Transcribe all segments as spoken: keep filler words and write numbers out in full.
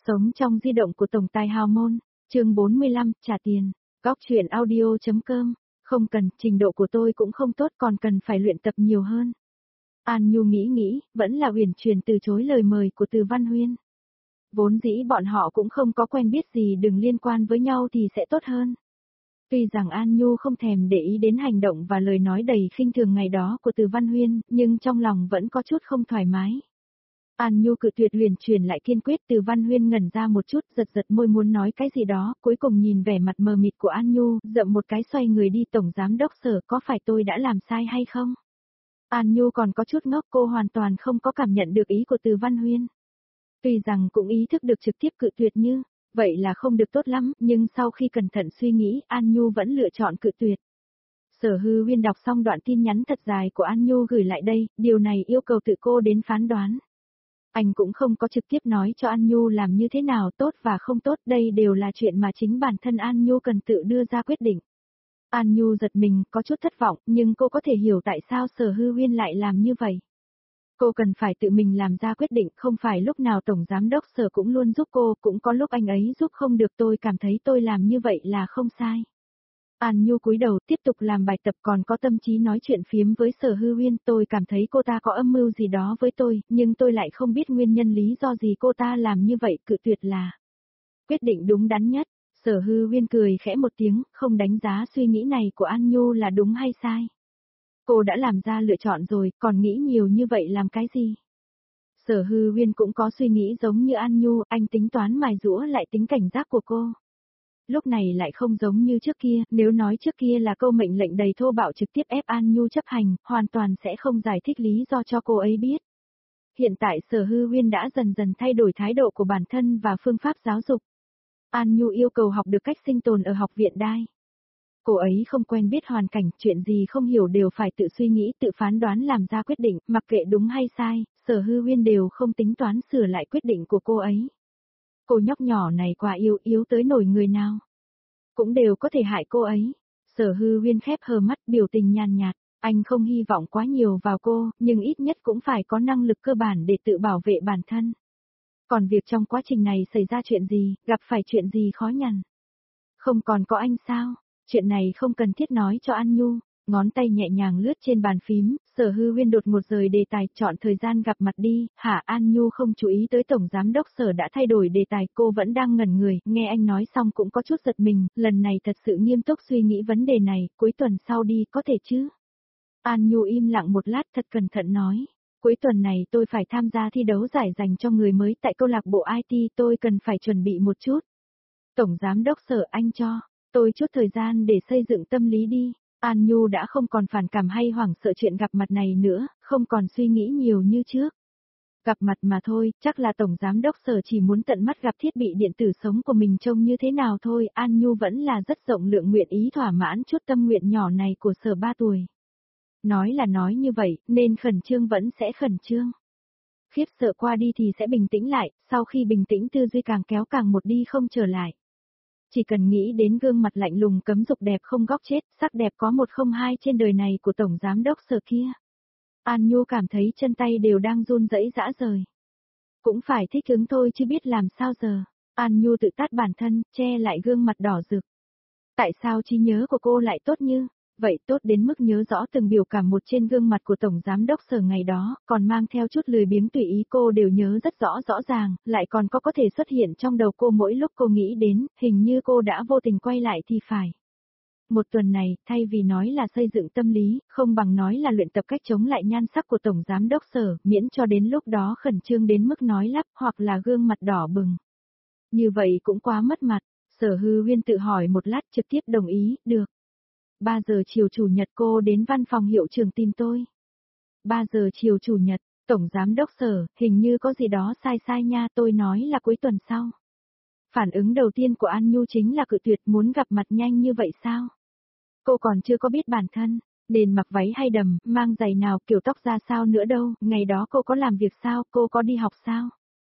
Sống trong di động của tổng tài hào môn, chương bốn mươi lăm, trả tiền, góc truyện audio.com, không cần, trình độ của tôi cũng không tốt còn cần phải luyện tập nhiều hơn. An Nhu nghĩ nghĩ, vẫn là Uyển Chuyển từ chối lời mời của Từ Văn Huyên. Vốn dĩ bọn họ cũng không có quen biết gì, đừng liên quan với nhau thì sẽ tốt hơn. Tuy rằng An Nhu không thèm để ý đến hành động và lời nói đầy khinh thường ngày đó của Từ Văn Huyên, nhưng trong lòng vẫn có chút không thoải mái. An Nhu cự tuyệt, Uyển Chuyển lại kiên quyết. Từ Văn Huyên ngẩn ra một chút, giật giật môi muốn nói cái gì đó, cuối cùng nhìn vẻ mặt mờ mịt của An Nhu, dậm một cái xoay người đi. Tổng giám đốc Sở, có phải tôi đã làm sai hay không? An Nhu còn có chút ngốc, cô hoàn toàn không có cảm nhận được ý của Từ Văn Huyên. Tuy rằng cũng ý thức được trực tiếp cự tuyệt như vậy là không được tốt lắm, nhưng sau khi cẩn thận suy nghĩ, An Nhu vẫn lựa chọn cự tuyệt. Sở Hư Huyên đọc xong đoạn tin nhắn thật dài của An Nhu gửi lại đây, điều này yêu cầu tự cô đến phán đoán. Anh cũng không có trực tiếp nói cho An Nhu làm như thế nào tốt và không tốt, đây đều là chuyện mà chính bản thân An Nhu cần tự đưa ra quyết định. An Nhu giật mình, có chút thất vọng, nhưng cô có thể hiểu tại sao Sở Hư Huyên lại làm như vậy. Cô cần phải tự mình làm ra quyết định, không phải lúc nào Tổng Giám đốc Sở cũng luôn giúp cô, cũng có lúc anh ấy giúp không được. Tôi cảm thấy tôi làm như vậy là không sai. An Nhu cúi đầu tiếp tục làm bài tập, còn có tâm trí nói chuyện phiếm với Sở Hư Huyên. Tôi cảm thấy cô ta có âm mưu gì đó với tôi, nhưng tôi lại không biết nguyên nhân lý do gì cô ta làm như vậy. Cự tuyệt là quyết định đúng đắn nhất. Sở Hư Huyên cười khẽ một tiếng, không đánh giá suy nghĩ này của An Nhu là đúng hay sai. Cô đã làm ra lựa chọn rồi, còn nghĩ nhiều như vậy làm cái gì? Sở Hư Huyên cũng có suy nghĩ giống như An Nhu, anh tính toán mài giũa lại tính cảnh giác của cô. Lúc này lại không giống như trước kia, nếu nói trước kia là câu mệnh lệnh đầy thô bạo trực tiếp ép An Nhu chấp hành, hoàn toàn sẽ không giải thích lý do cho cô ấy biết. Hiện tại Sở Hư Huyên đã dần dần thay đổi thái độ của bản thân và phương pháp giáo dục. An Nhu yêu cầu học được cách sinh tồn ở học viện Đai. Cô ấy không quen biết hoàn cảnh, chuyện gì không hiểu đều phải tự suy nghĩ, tự phán đoán làm ra quyết định, mặc kệ đúng hay sai, Sở Hư Huyên đều không tính toán sửa lại quyết định của cô ấy. Cô nhóc nhỏ này quá yêu, yếu tới nổi người nào cũng đều có thể hại cô ấy. Sở Hư Huyên khép hờ mắt, biểu tình nhàn nhạt, anh không hy vọng quá nhiều vào cô, nhưng ít nhất cũng phải có năng lực cơ bản để tự bảo vệ bản thân. Còn việc trong quá trình này xảy ra chuyện gì, gặp phải chuyện gì khó nhằn, không còn có anh sao? Chuyện này không cần thiết nói cho An Nhu. Ngón tay nhẹ nhàng lướt trên bàn phím, Sở Hư Huyên đột ngột rời đề tài, chọn thời gian gặp mặt đi. Hả? An Nhu không chú ý tới Tổng Giám đốc Sở đã thay đổi đề tài, cô vẫn đang ngẩn người, nghe anh nói xong cũng có chút giật mình, lần này thật sự nghiêm túc suy nghĩ vấn đề này, cuối tuần sau đi, có thể chứ? An Nhu im lặng một lát, thật cẩn thận nói, cuối tuần này tôi phải tham gia thi đấu giải dành cho người mới tại câu lạc bộ i tê, tôi cần phải chuẩn bị một chút. Tổng Giám đốc Sở, anh cho tôi chút thời gian để xây dựng tâm lý đi. An Nhu đã không còn phản cảm hay hoảng sợ chuyện gặp mặt này nữa, không còn suy nghĩ nhiều như trước. Gặp mặt mà thôi, chắc là Tổng Giám đốc Sở chỉ muốn tận mắt gặp thiết bị điện tử sống của mình trông như thế nào thôi. An Nhu vẫn là rất rộng lượng, nguyện ý thỏa mãn chút tâm nguyện nhỏ này của Sở ba tuổi. Nói là nói như vậy, nên khẩn trương vẫn sẽ khẩn trương. Khiếp sợ qua đi thì sẽ bình tĩnh lại, sau khi bình tĩnh tư duy càng kéo càng một đi không trở lại. Chỉ cần nghĩ đến gương mặt lạnh lùng cấm dục đẹp không góc chết, sắc đẹp có một không hai trên đời này của Tổng Giám đốc Sở kia. An Nhu cảm thấy chân tay đều đang run rẩy rã rời. Cũng phải thích ứng thôi chứ biết làm sao giờ. An Nhu tự tát bản thân, che lại gương mặt đỏ rực. Tại sao trí nhớ của cô lại tốt như vậy, tốt đến mức nhớ rõ từng biểu cảm một trên gương mặt của Tổng Giám đốc Sở ngày đó, còn mang theo chút lười biếng tùy ý, cô đều nhớ rất rõ rõ ràng, lại còn có có thể xuất hiện trong đầu cô mỗi lúc cô nghĩ đến, hình như cô đã vô tình quay lại thì phải. Một tuần này, thay vì nói là xây dựng tâm lý, không bằng nói là luyện tập cách chống lại nhan sắc của Tổng Giám đốc Sở, miễn cho đến lúc đó khẩn trương đến mức nói lắp, hoặc là gương mặt đỏ bừng. Như vậy cũng quá mất mặt. Sở Hư Huyên tự hỏi một lát, trực tiếp đồng ý, được. ba giờ chiều chủ nhật cô đến văn phòng hiệu trưởng tìm tôi. ba giờ chiều chủ nhật, Tổng Giám đốc Sở, hình như có gì đó sai sai nha, tôi nói là cuối tuần sau. Phản ứng đầu tiên của An Nhu chính là cự tuyệt, muốn gặp mặt nhanh như vậy sao? Cô còn chưa có biết bản thân, nên mặc váy hay đầm, mang giày nào, kiểu tóc ra sao nữa đâu, ngày đó cô có làm việc sao, cô có đi học sao?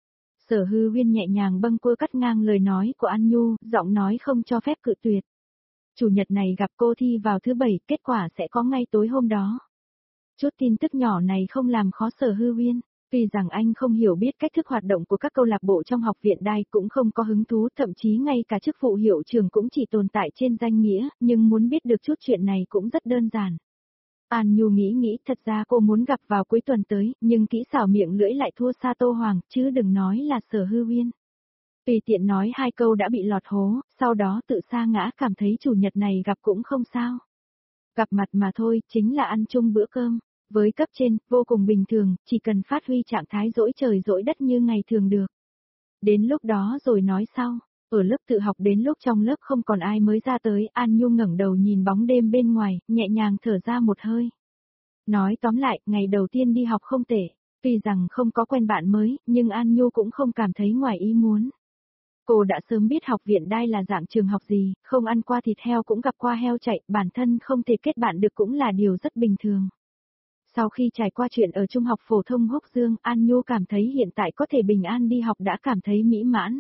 Sở Hư Huyên nhẹ nhàng bâng quơ cắt ngang lời nói của An Nhu, giọng nói không cho phép cự tuyệt. Chủ nhật này gặp cô thi vào thứ bảy, kết quả sẽ có ngay tối hôm đó. Chút tin tức nhỏ này không làm khó Sở Hư Huyên. Tuy rằng anh không hiểu biết cách thức hoạt động của các câu lạc bộ trong học viện đai cũng không có hứng thú, thậm chí ngay cả chức vụ hiệu trưởng cũng chỉ tồn tại trên danh nghĩa, nhưng muốn biết được chút chuyện này cũng rất đơn giản. An Nhu nghĩ nghĩ, thật ra cô muốn gặp vào cuối tuần tới, nhưng kỹ xảo miệng lưỡi lại thua xa Tô Hoàng, chứ đừng nói là Sở Hư Uyên. Tùy tiện nói hai câu đã bị lọt hố, sau đó tự sa ngã cảm thấy chủ nhật này gặp cũng không sao. Gặp mặt mà thôi, chính là ăn chung bữa cơm. Với cấp trên, vô cùng bình thường, chỉ cần phát huy trạng thái dỗi trời dỗi đất như ngày thường được. Đến lúc đó rồi nói sau, ở lớp tự học đến lúc trong lớp không còn ai mới ra tới, An Nhu ngẩng đầu nhìn bóng đêm bên ngoài, nhẹ nhàng thở ra một hơi. Nói tóm lại, ngày đầu tiên đi học không tệ, tuy rằng không có quen bạn mới, nhưng An Nhu cũng không cảm thấy ngoài ý muốn. Cô đã sớm biết học viện đai là dạng trường học gì, không ăn qua thịt heo cũng gặp qua heo chạy, bản thân không thể kết bạn được cũng là điều rất bình thường. Sau khi trải qua chuyện ở trung học phổ thông Húc Dương, An Nhu cảm thấy hiện tại có thể bình an đi học đã cảm thấy mỹ mãn.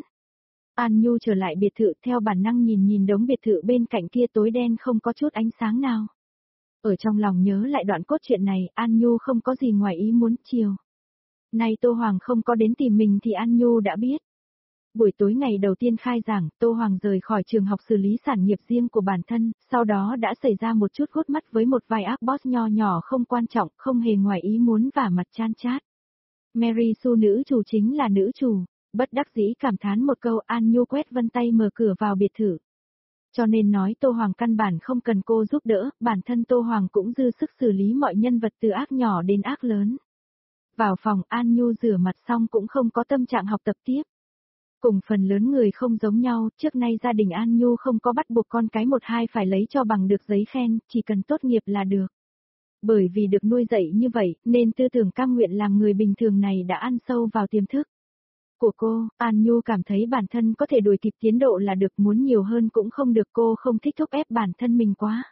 An Nhu trở lại biệt thự theo bản năng nhìn nhìn đống biệt thự bên cạnh kia tối đen không có chút ánh sáng nào. Ở trong lòng nhớ lại đoạn cốt truyện này, An Nhu không có gì ngoài ý muốn chiều. Nay Tô Hoàng không có đến tìm mình thì An Nhu đã biết. Buổi tối ngày đầu tiên khai giảng, Tô Hoàng rời khỏi trường học xử lý sản nghiệp riêng của bản thân, sau đó đã xảy ra một chút hút mắt với một vài ác boss nho nhỏ không quan trọng, không hề ngoài ý muốn và mặt chan chát. Mary Sue nữ chủ chính là nữ chủ, bất đắc dĩ cảm thán một câu, An Nhu quét vân tay mở cửa vào biệt thự. Cho nên nói Tô Hoàng căn bản không cần cô giúp đỡ, bản thân Tô Hoàng cũng dư sức xử lý mọi nhân vật từ ác nhỏ đến ác lớn. Vào phòng, An Nhu rửa mặt xong cũng không có tâm trạng học tập tiếp. Cùng phần lớn người không giống nhau, trước nay gia đình An Nhu không có bắt buộc con cái một hai phải lấy cho bằng được giấy khen, chỉ cần tốt nghiệp là được. Bởi vì được nuôi dạy như vậy, nên tư tưởng cam nguyện làm người bình thường này đã ăn sâu vào tiềm thức của cô. An Nhu cảm thấy bản thân có thể đuổi kịp tiến độ là được, muốn nhiều hơn cũng không được, cô không thích thúc ép bản thân mình quá.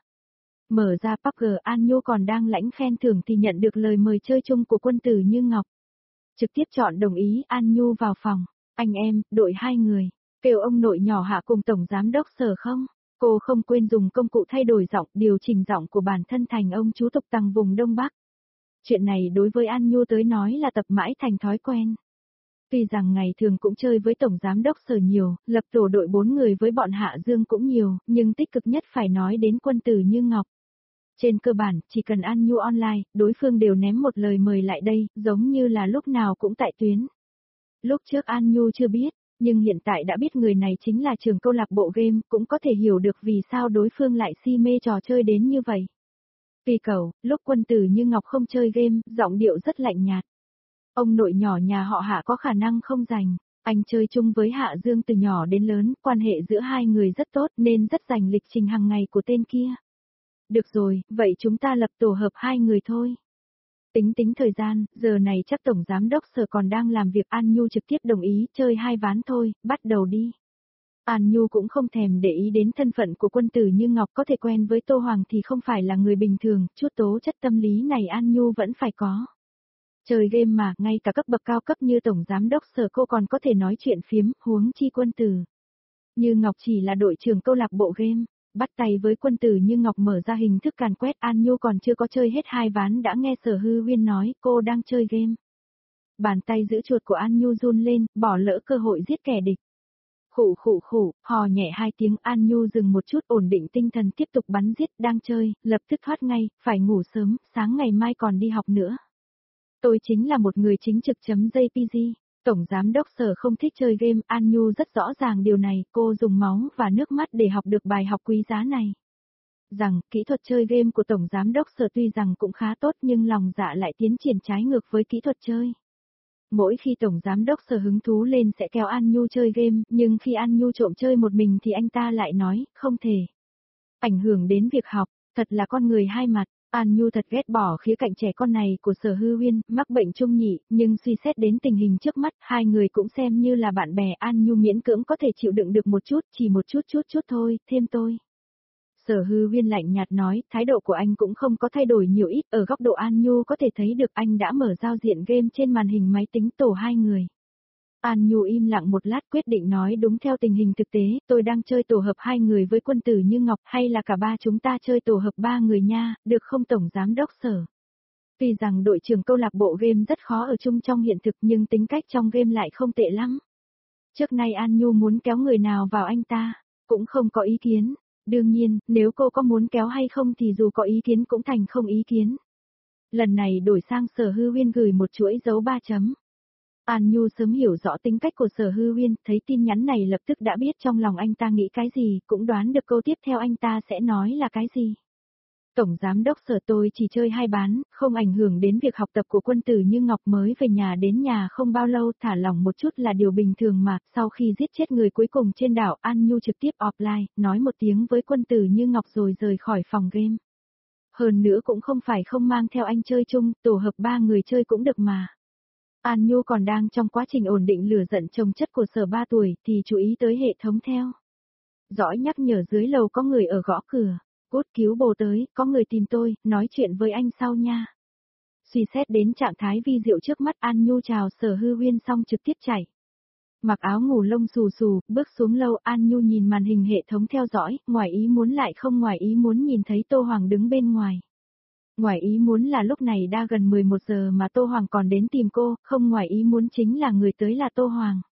Mở ra pê u bê giê, An Nhu còn đang lãnh khen thưởng thì nhận được lời mời chơi chung của Quân Tử Như Ngọc. Trực tiếp chọn đồng ý, An Nhu vào phòng. Anh em, đội hai người, kêu ông nội nhỏ Hạ cùng tổng giám đốc Sở không? Cô không quên dùng công cụ thay đổi giọng, điều chỉnh giọng của bản thân thành ông chú tục tằng vùng Đông Bắc. Chuyện này đối với An Nhu tới nói là tập mãi thành thói quen. Tuy rằng ngày thường cũng chơi với tổng giám đốc Sở nhiều, lập tổ đội bốn người với bọn Hạ Dương cũng nhiều, nhưng tích cực nhất phải nói đến Quân Tử Như Ngọc. Trên cơ bản, chỉ cần An Nhu online, đối phương đều ném một lời mời lại đây, giống như là lúc nào cũng tại tuyến. Lúc trước An Nhu chưa biết, nhưng hiện tại đã biết người này chính là trưởng câu lạc bộ game, cũng có thể hiểu được vì sao đối phương lại si mê trò chơi đến như vậy. Vì cậu, lúc Quân Tử Như Ngọc không chơi game, giọng điệu rất lạnh nhạt. Ông nội nhỏ nhà họ Hạ có khả năng không dành, anh chơi chung với Hạ Dương từ nhỏ đến lớn, quan hệ giữa hai người rất tốt nên rất dành lịch trình hàng ngày của tên kia. Được rồi, vậy chúng ta lập tổ hợp hai người thôi. Tính tính thời gian, giờ này chắc tổng giám đốc Sở còn đang làm việc. An Nhu trực tiếp đồng ý, chơi hai ván thôi, bắt đầu đi. An Nhu cũng không thèm để ý đến thân phận của Quân Tử Như Ngọc, có thể quen với Tô Hoàng thì không phải là người bình thường, chút tố chất tâm lý này An Nhu vẫn phải có. Chơi game mà, ngay cả cấp bậc cao cấp như tổng giám đốc Sở cô còn có thể nói chuyện phiếm, huống chi Quân Tử Như Ngọc chỉ là đội trưởng câu lạc bộ game. Bắt tay với Quân Tử Như Ngọc mở ra hình thức càn quét, An Nhu còn chưa có chơi hết hai ván đã nghe Sở Hư Uyên nói cô đang chơi game. Bàn tay giữ chuột của An Nhu run lên, bỏ lỡ cơ hội giết kẻ địch. Khụ khụ khụ, hò nhẹ hai tiếng, An Nhu dừng một chút ổn định tinh thần tiếp tục bắn giết, đang chơi, lập tức thoát ngay, phải ngủ sớm, sáng ngày mai còn đi học nữa. Tôi chính là một người chính trực chấm jê pê giê. Tổng giám đốc Sở không thích chơi game, An Nhu rất rõ ràng điều này, cô dùng máu và nước mắt để học được bài học quý giá này. Rằng, kỹ thuật chơi game của Tổng giám đốc Sở tuy rằng cũng khá tốt nhưng lòng dạ lại tiến triển trái ngược với kỹ thuật chơi. Mỗi khi Tổng giám đốc Sở hứng thú lên sẽ kéo An Nhu chơi game, nhưng khi An Nhu trộm chơi một mình thì anh ta lại nói, không thể. Ảnh hưởng đến việc học, thật là con người hai mặt. An Nhu thật ghét bỏ khía cạnh trẻ con này của Sở Hư Uyên, mắc bệnh trung nhị, nhưng suy xét đến tình hình trước mắt, hai người cũng xem như là bạn bè, An Nhu miễn cưỡng có thể chịu đựng được một chút, chỉ một chút chút chút thôi, thêm tôi. Sở Hư Uyên lạnh nhạt nói, thái độ của anh cũng không có thay đổi nhiều ít, ở góc độ An Nhu có thể thấy được anh đã mở giao diện game trên màn hình máy tính tổ hai người. An Nhu im lặng một lát quyết định nói đúng theo tình hình thực tế, tôi đang chơi tổ hợp hai người với Quân Tử Như Ngọc, hay là cả ba chúng ta chơi tổ hợp ba người nha, được không Tổng giám đốc Sở? Tuy rằng đội trưởng câu lạc bộ game rất khó ở chung trong hiện thực nhưng tính cách trong game lại không tệ lắm. Trước nay An Nhu muốn kéo người nào vào anh ta, cũng không có ý kiến. Đương nhiên, nếu cô có muốn kéo hay không thì dù có ý kiến cũng thành không ý kiến. Lần này đổi sang Sở Hư Huyên gửi một chuỗi dấu ba chấm. An Nhu sớm hiểu rõ tính cách của Sở Hư Huyên, thấy tin nhắn này lập tức đã biết trong lòng anh ta nghĩ cái gì, cũng đoán được câu tiếp theo anh ta sẽ nói là cái gì. Tổng giám đốc Sở, tôi chỉ chơi hai bán, không ảnh hưởng đến việc học tập của quân tử Như Ngọc, mới về nhà đến nhà không bao lâu, thả lỏng một chút là điều bình thường mà. Sau khi giết chết người cuối cùng trên đảo, An Nhu trực tiếp offline, nói một tiếng với quân tử Như Ngọc rồi rời khỏi phòng game. Hơn nữa cũng không phải không mang theo anh chơi chung, tổ hợp ba người chơi cũng được mà. An Nhu còn đang trong quá trình ổn định lửa giận chồng chất của Sở ba tuổi thì chú ý tới hệ thống theo dõi nhắc nhở dưới lầu có người ở gõ cửa. Cút cứu bồ tới, có người tìm tôi, nói chuyện với anh sau nha. Suy xét đến trạng thái vi diệu trước mắt, An Nhu chào Sở Hư Huyên xong trực tiếp chạy. Mặc áo ngủ lông xù xù, bước xuống lâu, An Nhu nhìn màn hình hệ thống theo dõi, ngoài ý muốn lại không ngoài ý muốn nhìn thấy Tô Hoàng đứng bên ngoài. Ngoài ý muốn là lúc này đã gần mười một giờ mà Tô Hoàng còn đến tìm cô, không ngoài ý muốn chính là người tới là Tô Hoàng.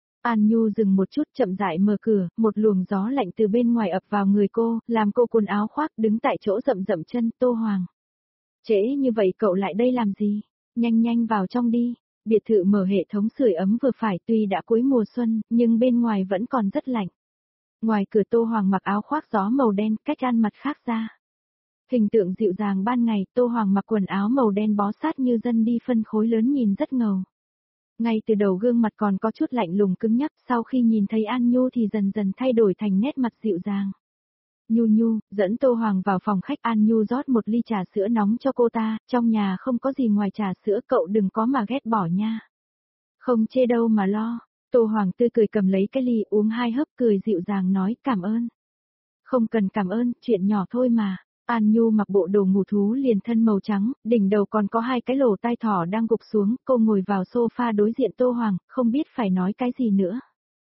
An Nhu dừng một chút chậm rãi mở cửa, một luồng gió lạnh từ bên ngoài ập vào người cô, làm cô quần áo khoác đứng tại chỗ rậm rậm chân. Tô Hoàng. Trễ như vậy cậu lại đây làm gì? Nhanh nhanh vào trong đi. Biệt thự mở hệ thống sưởi ấm vừa phải, tuy đã cuối mùa xuân, nhưng bên ngoài vẫn còn rất lạnh. Ngoài cửa Tô Hoàng mặc áo khoác gió màu đen, cách ăn mặt khác ra. Hình tượng dịu dàng ban ngày, Tô Hoàng mặc quần áo màu đen bó sát như dân đi phân khối lớn nhìn rất ngầu. Ngay từ đầu gương mặt còn có chút lạnh lùng cứng nhắc, sau khi nhìn thấy An Nhu thì dần dần thay đổi thành nét mặt dịu dàng. Nhu Nhu, dẫn Tô Hoàng vào phòng khách. An Nhu rót một ly trà sữa nóng cho cô ta, trong nhà không có gì ngoài trà sữa, cậu đừng có mà ghét bỏ nha. Không chê đâu mà lo. Tô Hoàng tươi cười cầm lấy cái ly uống hai hớp, cười dịu dàng nói cảm ơn. Không cần cảm ơn, chuyện nhỏ thôi mà. An Nhu mặc bộ đồ ngủ thú liền thân màu trắng, đỉnh đầu còn có hai cái lỗ tai thỏ đang gục xuống, cô ngồi vào sofa đối diện Tô Hoàng, không biết phải nói cái gì nữa.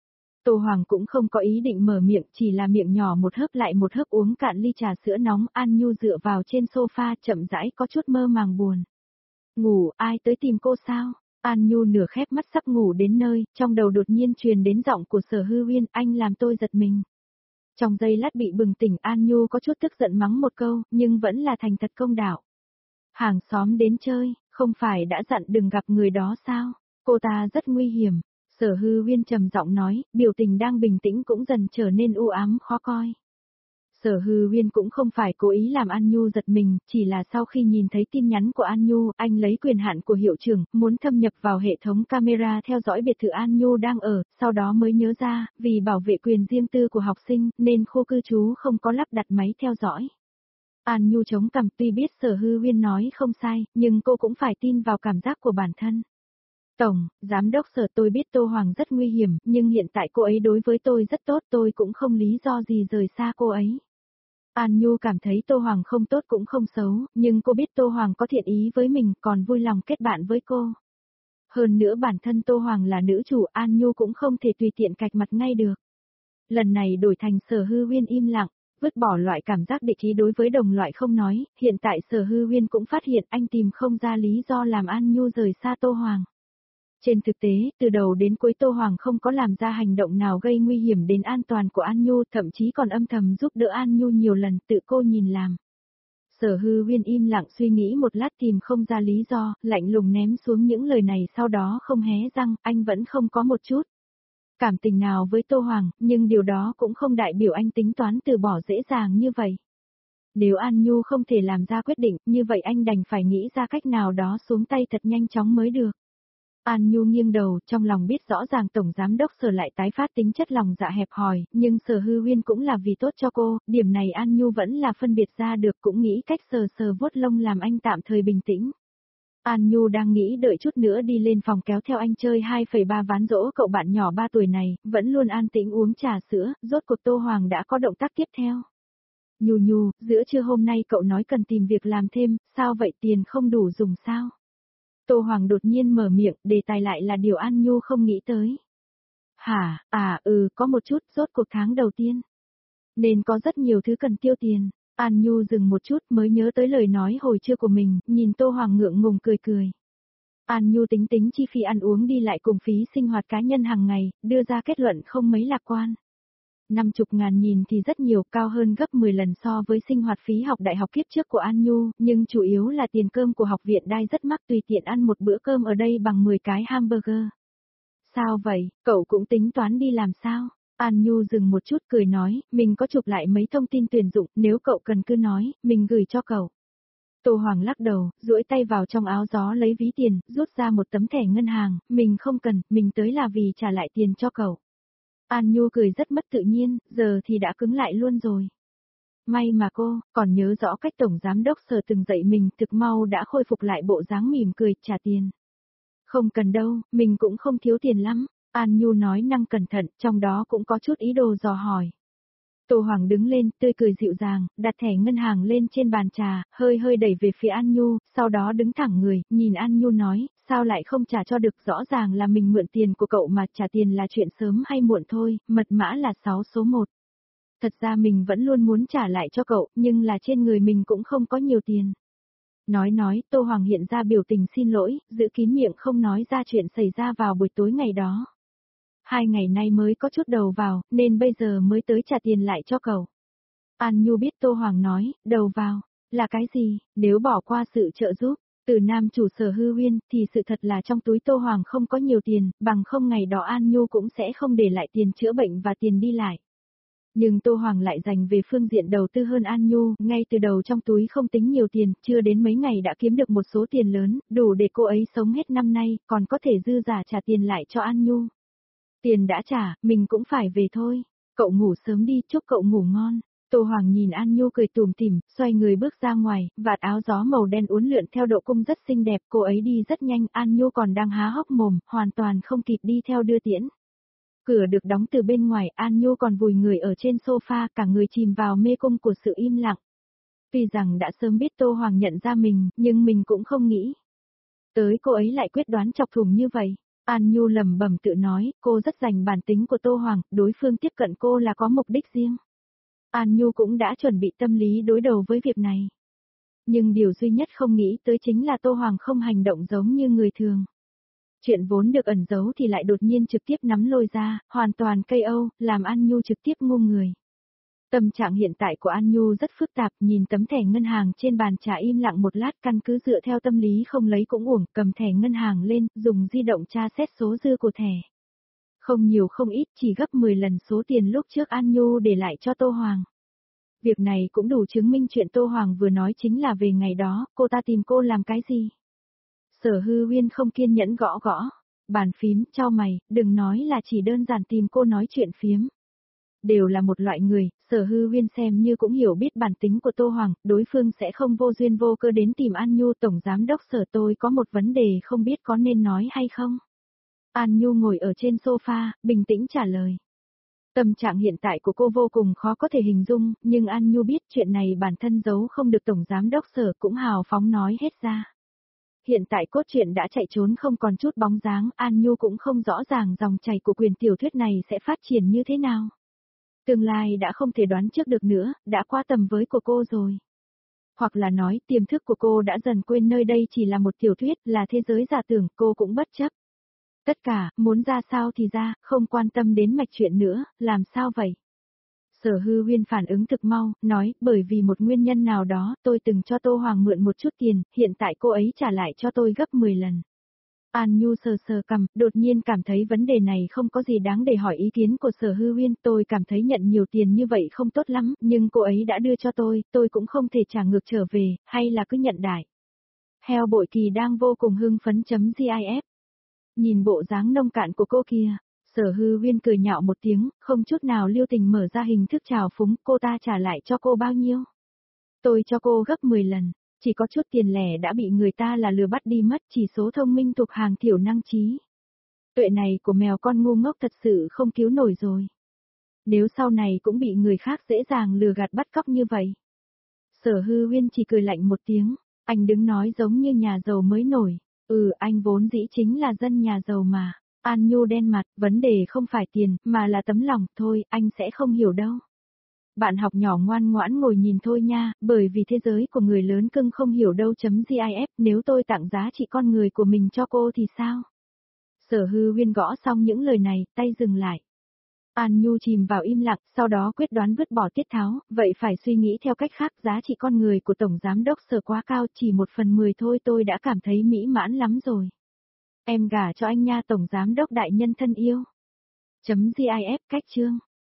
Tô Hoàng cũng không có ý định mở miệng, chỉ là miệng nhỏ một hớp lại một hớp uống cạn ly trà sữa nóng. An Nhu dựa vào trên sofa chậm rãi có chút mơ màng buồn. Ngủ, ai tới tìm cô sao? An Nhu nửa khép mắt sắp ngủ đến nơi, trong đầu đột nhiên truyền đến giọng của Sở Hư Huyên, anh làm tôi giật mình. Trong giây lát bị bừng tỉnh, An Nhu có chút tức giận mắng một câu, nhưng vẫn là thành thật công đạo. Hàng xóm đến chơi, không phải đã dặn đừng gặp người đó sao? Cô ta rất nguy hiểm. Sở Hư Huyên trầm giọng nói, biểu tình đang bình tĩnh cũng dần trở nên u ám khó coi. Sở Hư Huyên cũng không phải cố ý làm An Nhu giật mình, chỉ là sau khi nhìn thấy tin nhắn của An Nhu, anh lấy quyền hạn của hiệu trưởng, muốn thâm nhập vào hệ thống camera theo dõi biệt thự An Nhu đang ở, sau đó mới nhớ ra, vì bảo vệ quyền riêng tư của học sinh, nên khu cư trú không có lắp đặt máy theo dõi. An Nhu chống cằm, tuy biết Sở Hư Huyên nói không sai, nhưng cô cũng phải tin vào cảm giác của bản thân. Tổng, giám đốc Sở, tôi biết Tô Hoàng rất nguy hiểm, nhưng hiện tại cô ấy đối với tôi rất tốt, tôi cũng không lý do gì rời xa cô ấy. An Nhu cảm thấy Tô Hoàng không tốt cũng không xấu, nhưng cô biết Tô Hoàng có thiện ý với mình, còn vui lòng kết bạn với cô. Hơn nữa bản thân Tô Hoàng là nữ chủ, An Nhu cũng không thể tùy tiện cạch mặt ngay được. Lần này đổi thành Sở Hư Huyên im lặng, vứt bỏ loại cảm giác địch ý đối với đồng loại không nói, hiện tại Sở Hư Huyên cũng phát hiện anh tìm không ra lý do làm An Nhu rời xa Tô Hoàng. Trên thực tế, từ đầu đến cuối Tô Hoàng không có làm ra hành động nào gây nguy hiểm đến an toàn của An Nhu, thậm chí còn âm thầm giúp đỡ An Nhu nhiều lần, tự cô nhìn làm. Sở Hư Huyên im lặng suy nghĩ một lát tìm không ra lý do, lạnh lùng ném xuống những lời này, sau đó không hé răng, anh vẫn không có một chút cảm tình nào với Tô Hoàng, nhưng điều đó cũng không đại biểu anh tính toán từ bỏ dễ dàng như vậy. Nếu An Nhu không thể làm ra quyết định, như vậy anh đành phải nghĩ ra cách nào đó xuống tay thật nhanh chóng mới được. An Nhu nghiêng đầu, trong lòng biết rõ ràng Tổng Giám đốc Sở lại tái phát tính chất lòng dạ hẹp hòi, nhưng Sở Hư Huyên cũng là vì tốt cho cô, điểm này An Nhu vẫn là phân biệt ra được, cũng nghĩ cách sờ sờ vuốt lông làm anh tạm thời bình tĩnh. An Nhu đang nghĩ đợi chút nữa đi lên phòng kéo theo anh chơi hai phẩy ba ván dỗ cậu bạn nhỏ ba tuổi này, vẫn luôn an tĩnh uống trà sữa, rốt cuộc Tô Hoàng đã có động tác tiếp theo. Nhu Nhu, giữa trưa hôm nay cậu nói cần tìm việc làm thêm, sao vậy, tiền không đủ dùng sao? Tô Hoàng đột nhiên mở miệng, đề tài lại là điều An Nhu không nghĩ tới. Hả, à ừ, có một chút, rốt cuộc tháng đầu tiên. Nên có rất nhiều thứ cần tiêu tiền. An Nhu dừng một chút mới nhớ tới lời nói hồi trưa của mình, nhìn Tô Hoàng ngượng ngùng cười cười. An Nhu tính tính chi phí ăn uống đi lại cùng phí sinh hoạt cá nhân hàng ngày, đưa ra kết luận không mấy lạc quan. Năm chục ngàn nhìn thì rất nhiều, cao hơn gấp mười lần so với sinh hoạt phí học đại học kiếp trước của An Nhu, nhưng chủ yếu là tiền cơm của học viện đai rất mắc, tùy tiện ăn một bữa cơm ở đây bằng mười cái hamburger. Sao vậy, cậu cũng tính toán đi làm sao? An Nhu dừng một chút cười nói, mình có chụp lại mấy thông tin tuyển dụng, nếu cậu cần cứ nói, mình gửi cho cậu. Tô Hoàng lắc đầu, duỗi tay vào trong áo gió lấy ví tiền, rút ra một tấm thẻ ngân hàng, mình không cần, mình tới là vì trả lại tiền cho cậu. An Nhu cười rất mất tự nhiên, giờ thì đã cứng lại luôn rồi. May mà cô, còn nhớ rõ cách Tổng Giám đốc Sở từng dạy mình, thực mau đã khôi phục lại bộ dáng mỉm cười, trả tiền. Không cần đâu, mình cũng không thiếu tiền lắm, An Nhu nói năng cẩn thận, trong đó cũng có chút ý đồ dò hỏi. Tô Hoàng đứng lên, tươi cười dịu dàng, đặt thẻ ngân hàng lên trên bàn trà, hơi hơi đẩy về phía An Nhu, sau đó đứng thẳng người, nhìn An Nhu nói, sao lại không trả cho được, rõ ràng là mình mượn tiền của cậu mà trả tiền là chuyện sớm hay muộn thôi, mật mã là sáu số một. Thật ra mình vẫn luôn muốn trả lại cho cậu, nhưng là trên người mình cũng không có nhiều tiền. Nói nói, Tô Hoàng hiện ra biểu tình xin lỗi, giữ kín miệng không nói ra chuyện xảy ra vào buổi tối ngày đó. Hai ngày nay mới có chút đầu vào, nên bây giờ mới tới trả tiền lại cho cậu. An Nhu biết Tô Hoàng nói, đầu vào, là cái gì, nếu bỏ qua sự trợ giúp, từ nam chủ Sở Hư Uyên, thì sự thật là trong túi Tô Hoàng không có nhiều tiền, bằng không ngày đó An Nhu cũng sẽ không để lại tiền chữa bệnh và tiền đi lại. Nhưng Tô Hoàng lại dành về phương diện đầu tư hơn An Nhu, ngay từ đầu trong túi không tính nhiều tiền, chưa đến mấy ngày đã kiếm được một số tiền lớn, đủ để cô ấy sống hết năm nay, còn có thể dư giả trả tiền lại cho An Nhu. Tiền đã trả, mình cũng phải về thôi. Cậu ngủ sớm đi, chúc cậu ngủ ngon. Tô Hoàng nhìn An Nhu cười tủm tỉm, xoay người bước ra ngoài, vạt áo gió màu đen uốn lượn theo độ cung rất xinh đẹp, cô ấy đi rất nhanh, An Nhu còn đang há hốc mồm, hoàn toàn không kịp đi theo đưa tiễn. Cửa được đóng từ bên ngoài, An Nhu còn vùi người ở trên sofa, cả người chìm vào mê cung của sự im lặng. Tuy rằng đã sớm biết Tô Hoàng nhận ra mình, nhưng mình cũng không nghĩ tới cô ấy lại quyết đoán chọc thủng như vậy. An Nhu lẩm bẩm tự nói, cô rất rành bản tính của Tô Hoàng, đối phương tiếp cận cô là có mục đích riêng. An Nhu cũng đã chuẩn bị tâm lý đối đầu với việc này. Nhưng điều duy nhất không nghĩ tới chính là Tô Hoàng không hành động giống như người thường. Chuyện vốn được ẩn giấu thì lại đột nhiên trực tiếp nắm lôi ra, hoàn toàn ca o, làm An Nhu trực tiếp ngu người. Tâm trạng hiện tại của An Nhu rất phức tạp, nhìn tấm thẻ ngân hàng trên bàn trà im lặng một lát, căn cứ dựa theo tâm lý không lấy cũng uổng, cầm thẻ ngân hàng lên, dùng di động tra xét số dư của thẻ. Không nhiều không ít, chỉ gấp mười lần số tiền lúc trước An Nhu để lại cho Tô Hoàng. Việc này cũng đủ chứng minh chuyện Tô Hoàng vừa nói chính là về ngày đó, cô ta tìm cô làm cái gì? Sở Hư Uyên không kiên nhẫn gõ gõ bàn phím, chau mày, đừng nói là chỉ đơn giản tìm cô nói chuyện phiếm. Đều là một loại người, Sở Hư Uyên xem như cũng hiểu biết bản tính của Tô Hoàng, đối phương sẽ không vô duyên vô cơ đến tìm An Nhu. Tổng Giám đốc Sở, tôi có một vấn đề không biết có nên nói hay không. An Nhu ngồi ở trên sofa, bình tĩnh trả lời. Tâm trạng hiện tại của cô vô cùng khó có thể hình dung, nhưng An Nhu biết chuyện này bản thân giấu không được, Tổng Giám đốc Sở cũng hào phóng nói hết ra. Hiện tại cốt truyện đã chạy trốn không còn chút bóng dáng, An Nhu cũng không rõ ràng dòng chảy của quyền tiểu thuyết này sẽ phát triển như thế nào. Tương lai đã không thể đoán trước được nữa, đã qua tầm với của cô rồi. Hoặc là nói, tiềm thức của cô đã dần quên nơi đây chỉ là một tiểu thuyết, là thế giới giả tưởng, cô cũng bất chấp. Tất cả, muốn ra sao thì ra, không quan tâm đến mạch chuyện nữa, làm sao vậy? Sở Hư Uyên phản ứng thực mau, nói, bởi vì một nguyên nhân nào đó, tôi từng cho Tô Hoàng mượn một chút tiền, hiện tại cô ấy trả lại cho tôi gấp mười lần. An Nhu sờ sờ cằm, đột nhiên cảm thấy vấn đề này không có gì đáng để hỏi ý kiến của Sở Hư Uyên, tôi cảm thấy nhận nhiều tiền như vậy không tốt lắm, nhưng cô ấy đã đưa cho tôi, tôi cũng không thể trả ngược trở về, hay là cứ nhận đại. Heo Bội Kỳ đang vô cùng hưng phấn chấm gif. Nhìn bộ dáng nông cạn của cô kia, Sở Hư Uyên cười nhạo một tiếng, không chút nào lưu tình mở ra hình thức trào phúng, cô ta trả lại cho cô bao nhiêu? Tôi cho cô gấp mười lần, chỉ có chút tiền lẻ đã bị người ta là lừa bắt đi mất, chỉ số thông minh thuộc hàng thiểu năng trí. Tuệ này của mèo con ngu ngốc thật sự không cứu nổi rồi. Nếu sau này cũng bị người khác dễ dàng lừa gạt bắt cóc như vậy. Sở Hư Uyên chỉ cười lạnh một tiếng, anh đứng nói giống như nhà giàu mới nổi. Ừ, anh vốn dĩ chính là dân nhà giàu mà. An Nhu đen mặt, vấn đề không phải tiền, mà là tấm lòng, thôi, anh sẽ không hiểu đâu. Bạn học nhỏ ngoan ngoãn ngồi nhìn thôi nha, bởi vì thế giới của người lớn cưng không hiểu đâu chấm gif, nếu tôi tặng giá trị con người của mình cho cô thì sao? Sở Hư Huyên gõ xong những lời này, tay dừng lại. An Nhu chìm vào im lặng, sau đó quyết đoán vứt bỏ tiết tháo, vậy phải suy nghĩ theo cách khác, giá trị con người của Tổng Giám đốc Sở quá cao, chỉ một phần mười thôi tôi đã cảm thấy mỹ mãn lắm rồi. Em gả cho anh nha Tổng Giám đốc đại nhân thân yêu. Chấm gif cách chương.